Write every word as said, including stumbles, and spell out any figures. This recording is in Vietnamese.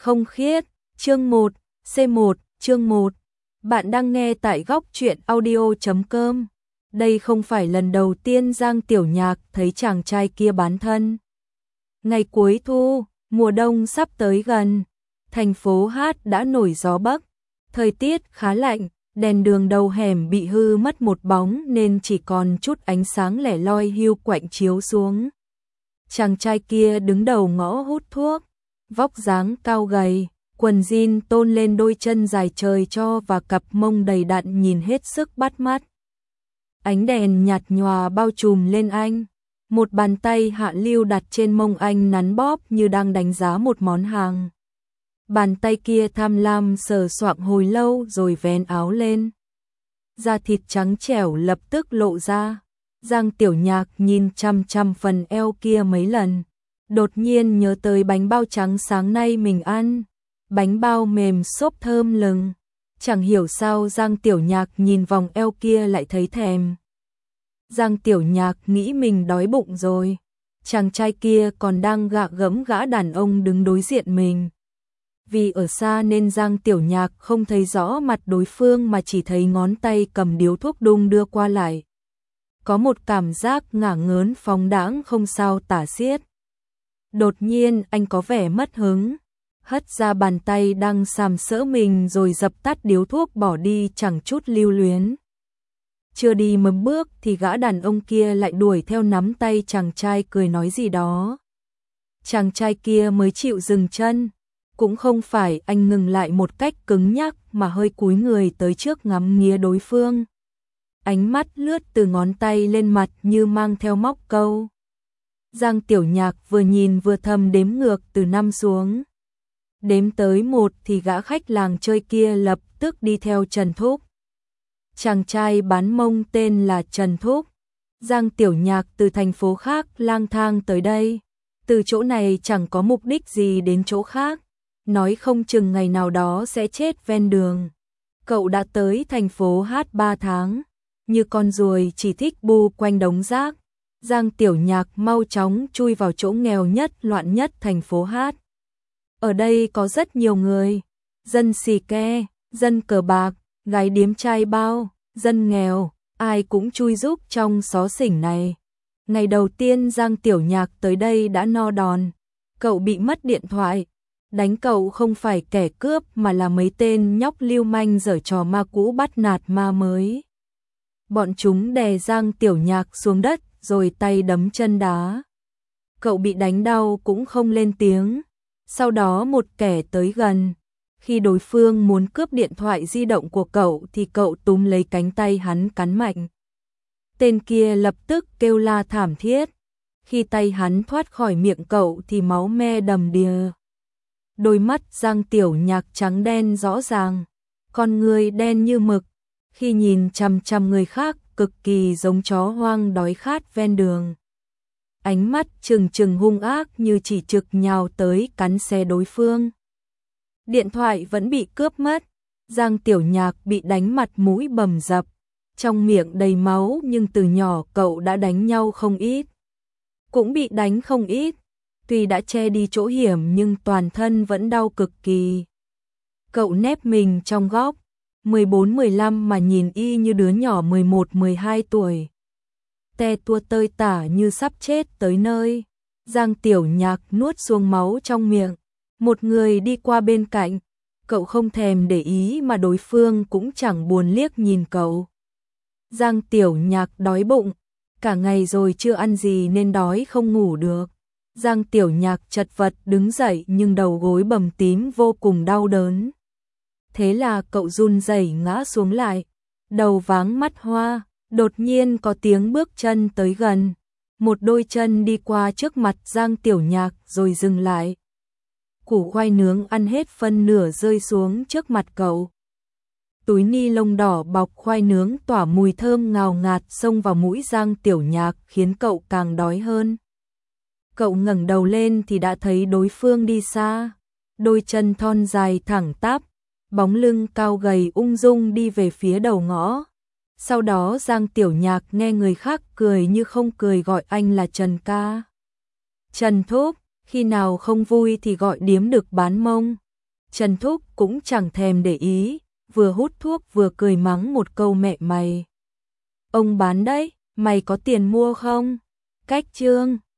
không khiết, chương một, C một, chương một. Bạn đang nghe tại góc truyện audio chấm com. Đây không phải lần đầu tiên Giang Tiểu Nhạc thấy chàng trai kia bán thân. Ngày cuối thu, mùa đông sắp tới gần, thành phố Hát đã nổi gió Bắc, thời tiết khá lạnh, đèn đường đầu hẻm bị hư mất một bóng nên chỉ còn chút ánh sáng lẻ loi hiu quạnh chiếu xuống. Chàng trai kia đứng đầu ngõ hút thuốc, vóc dáng cao gầy, quần jean tôn lên đôi chân dài trời cho và cặp mông đầy đặn nhìn hết sức bắt mắt. Ánh đèn nhạt nhòa bao trùm lên anh, một bàn tay hạ lưu đặt trên mông anh nắn bóp như đang đánh giá một món hàng. Bàn tay kia tham lam sờ soạng hồi lâu rồi vén áo lên. Da thịt trắng trẻo lập tức lộ ra. Giang Tiểu Nhạc nhìn chăm chăm phần eo kia mấy lần, đột nhiên nhớ tới bánh bao trắng sáng nay mình ăn, bánh bao mềm xốp thơm lừng. Chẳng hiểu sao Giang Tiểu Nhạc nhìn vòng eo kia lại thấy thèm. Giang Tiểu Nhạc nghĩ mình đói bụng rồi, chàng trai kia còn đang gạ gẫm gã đàn ông đứng đối diện mình. Vì ở xa nên Giang Tiểu Nhạc không thấy rõ mặt đối phương mà chỉ thấy ngón tay cầm điếu thuốc đung đưa qua lại. Có một cảm giác ngả ngớn phóng đãng không sao tả xiết. Đột nhiên anh có vẻ mất hứng, hất ra bàn tay đang sàm sỡ mình rồi dập tắt điếu thuốc bỏ đi chẳng chút lưu luyến. Chưa đi một bước thì gã đàn ông kia lại đuổi theo nắm tay chàng trai cười nói gì đó. Chàng trai kia mới chịu dừng chân, cũng không phải anh ngừng lại một cách cứng nhắc mà hơi cúi người tới trước ngắm nghía đối phương. Ánh mắt lướt từ ngón tay lên mặt như mang theo móc câu. Giang Tiểu Nhạc vừa nhìn vừa thầm đếm ngược từ năm xuống. Đếm tới một thì gã khách làng chơi kia lập tức đi theo Trần Thúc. Chàng trai bán mông tên là Trần Thúc. Giang Tiểu Nhạc từ thành phố khác lang thang tới đây. Từ chỗ này chẳng có mục đích gì đến chỗ khác. Nói không chừng ngày nào đó sẽ chết ven đường. Cậu đã tới thành phố Hát ba tháng. Như con ruồi chỉ thích bu quanh đống rác. Giang Tiểu Nhạc mau chóng chui vào chỗ nghèo nhất loạn nhất thành phố Hát. Ở đây có rất nhiều người, dân xì ke, dân cờ bạc, gái điếm trai bao, dân nghèo, ai cũng chui rúc trong xó xỉnh này. Ngày đầu tiên Giang Tiểu Nhạc tới đây đã no đòn, cậu bị mất điện thoại. Đánh cậu không phải kẻ cướp mà là mấy tên nhóc lưu manh giở trò ma cũ bắt nạt ma mới. Bọn chúng đè Giang Tiểu Nhạc xuống đất rồi tay đấm chân đá. Cậu bị đánh đau cũng không lên tiếng. Sau đó một kẻ tới gần. Khi đối phương muốn cướp điện thoại di động của cậu thì cậu túm lấy cánh tay hắn cắn mạnh. Tên kia lập tức kêu la thảm thiết. Khi tay hắn thoát khỏi miệng cậu thì máu me đầm đìa. Đôi mắt Giang Tiểu Nhạc trắng đen rõ ràng, con người đen như mực. Khi nhìn chằm chằm người khác cực kỳ giống chó hoang đói khát ven đường. Ánh mắt trừng trừng hung ác như chỉ trực nhào tới cắn xé đối phương. Điện thoại vẫn bị cướp mất. Giang Tiểu Nhạc bị đánh mặt mũi bầm dập, trong miệng đầy máu nhưng từ nhỏ cậu đã đánh nhau không ít. Cũng bị đánh không ít. Tuy đã che đi chỗ hiểm nhưng toàn thân vẫn đau cực kỳ. Cậu nép mình trong góc, mười bốn mười lăm mà nhìn y như đứa nhỏ mười một mười hai tuổi. Te tua tơi tả như sắp chết tới nơi. Giang Tiểu Nhạc nuốt xuống máu trong miệng. Một người đi qua bên cạnh, cậu không thèm để ý mà đối phương cũng chẳng buồn liếc nhìn cậu. Giang Tiểu Nhạc đói bụng, cả ngày rồi chưa ăn gì nên đói không ngủ được. Giang Tiểu Nhạc chật vật đứng dậy nhưng đầu gối bầm tím vô cùng đau đớn. Thế là cậu run rẩy ngã xuống lại, đầu váng mắt hoa. Đột nhiên có tiếng bước chân tới gần, một đôi chân đi qua trước mặt Giang Tiểu Nhạc rồi dừng lại. Củ khoai nướng ăn hết phân nửa rơi xuống trước mặt cậu. Túi ni lông đỏ bọc khoai nướng tỏa mùi thơm ngào ngạt xông vào mũi Giang Tiểu Nhạc khiến cậu càng đói hơn. Cậu ngẩng đầu lên thì đã thấy đối phương đi xa, đôi chân thon dài thẳng tắp, bóng lưng cao gầy ung dung đi về phía đầu ngõ. Sau đó Giang Tiểu Nhạc nghe người khác cười như không cười gọi anh là Trần ca. Trần Thúc, khi nào không vui thì gọi điếm được bán mông. Trần Thúc cũng chẳng thèm để ý, vừa hút thuốc vừa cười mắng một câu mẹ mày. Ông bán đấy, mày có tiền mua không? Cách Trương